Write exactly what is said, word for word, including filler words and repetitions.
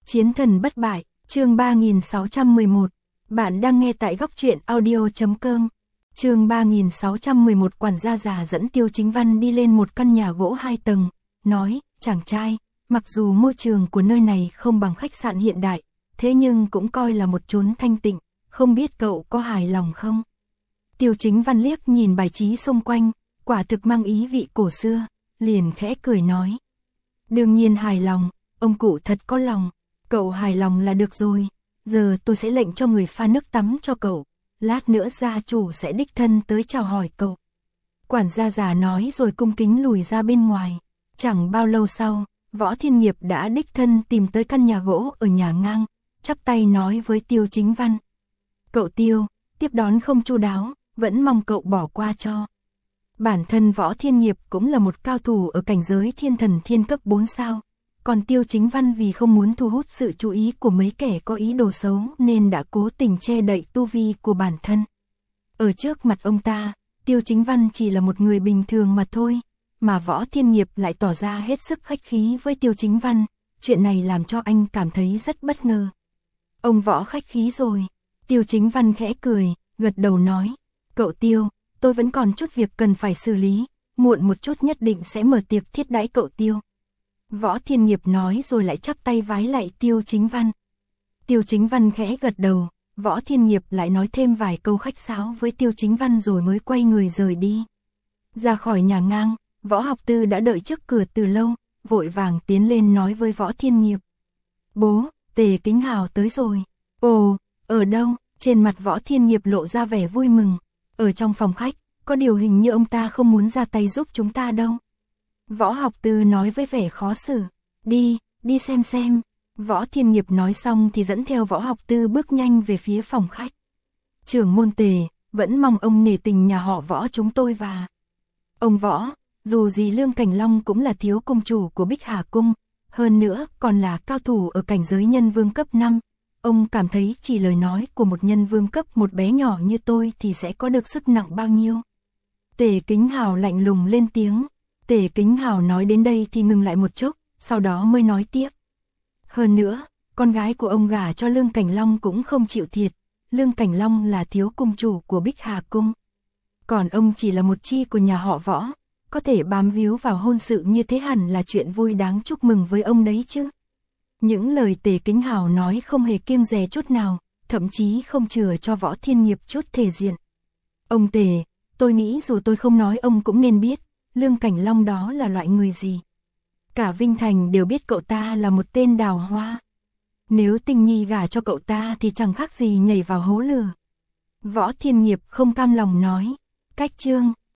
Chiến thần bất bại, chương ba nghìn sáu trăm mười một. Bạn đang nghe tại góc truyện audio.com. Chương ba nghìn sáu trăm mười một. Quản gia già dẫn Tiêu Chính Văn đi lên một căn nhà gỗ hai tầng, nói, chàng trai, mặc dù môi trường của nơi này không bằng khách sạn hiện đại, thế nhưng cũng coi là một chốn thanh tịnh, không biết cậu có hài lòng không? Tiêu Chính Văn liếc nhìn bài trí xung quanh, quả thực mang ý vị cổ xưa, liền khẽ cười nói. Đương nhiên hài lòng, ông cụ thật có lòng, cậu hài lòng là được rồi, giờ tôi sẽ lệnh cho người pha nước tắm cho cậu, lát nữa gia chủ sẽ đích thân tới chào hỏi cậu. Quản gia già nói rồi cung kính lùi ra bên ngoài, chẳng bao lâu sau, Võ Thiên Nghiệp đã đích thân tìm tới căn nhà gỗ ở nhà ngang, chắp tay nói với Tiêu Chính Văn. Cậu Tiêu, tiếp đón không chu đáo, vẫn mong cậu bỏ qua cho. Bản thân Võ Thiên Nghiệp cũng là một cao thủ ở cảnh giới thiên thần thiên cấp bốn sao, còn Tiêu Chính Văn vì không muốn thu hút sự chú ý của mấy kẻ có ý đồ xấu nên đã cố tình che đậy tu vi của bản thân. Ở trước mặt ông ta, Tiêu Chính Văn chỉ là một người bình thường mà thôi, mà Võ Thiên Nghiệp lại tỏ ra hết sức khách khí với Tiêu Chính Văn, chuyện này làm cho anh cảm thấy rất bất ngờ. Ông Võ khách khí rồi, Tiêu Chính Văn khẽ cười, gật đầu nói, cậu Tiêu, tôi vẫn còn chút việc cần phải xử lý, muộn một chút nhất định sẽ mở tiệc thiết đãi cậu Tiêu. Võ Thiên Nghiệp nói rồi lại chắp tay vái lại Tiêu Chính Văn. Tiêu Chính Văn khẽ gật đầu, Võ Thiên Nghiệp lại nói thêm vài câu khách sáo với Tiêu Chính Văn rồi mới quay người rời đi. Ra khỏi nhà ngang, Võ Học Tư đã đợi trước cửa từ lâu, vội vàng tiến lên nói với Võ Thiên Nghiệp. Bố, Tề Kính Hào tới rồi. Ồ, ở đâu? Trên mặt Võ Thiên Nghiệp lộ ra vẻ vui mừng. Ở trong phòng khách, có điều hình như ông ta không muốn ra tay giúp chúng ta đâu. Võ Học Tư nói với vẻ khó xử. Đi, đi xem xem. Võ Thiên Nghiệp nói xong thì dẫn theo Võ Học Tư bước nhanh về phía phòng khách. Trưởng môn Tề, vẫn mong ông nể tình nhà họ Võ chúng tôi và... Ông Võ, dù gì Lương Cảnh Long cũng là thiếu cung chủ của Bích Hà Cung, hơn nữa còn là cao thủ ở cảnh giới nhân vương cấp năm. Ông cảm thấy chỉ lời nói của một nhân vương cấp một bé nhỏ như tôi thì sẽ có được sức nặng bao nhiêu. Tề Kính Hào lạnh lùng lên tiếng. Tề Kính Hào nói đến đây thì ngừng lại một chút, sau đó mới nói tiếp. Hơn nữa, con gái của ông gả cho Lương Cảnh Long cũng không chịu thiệt. Lương Cảnh Long là thiếu cung chủ của Bích Hà Cung. Còn ông chỉ là một chi của nhà họ Võ, có thể bám víu vào hôn sự như thế hẳn là chuyện vui đáng chúc mừng với ông đấy chứ. Những lời Tề Kính Hào nói không hề kiêng dè chút nào, thậm chí không chừa cho Võ Thiên Nghiệp chút thể diện. Ông Tề, tôi nghĩ dù tôi không nói ông cũng nên biết, Lương Cảnh Long đó là loại người gì. Cả Vinh Thành đều biết cậu ta là một tên đào hoa. Nếu Tinh Nhi gả cho cậu ta thì chẳng khác gì nhảy vào hố lửa. Võ Thiên Nghiệp không cam lòng nói, cách chương.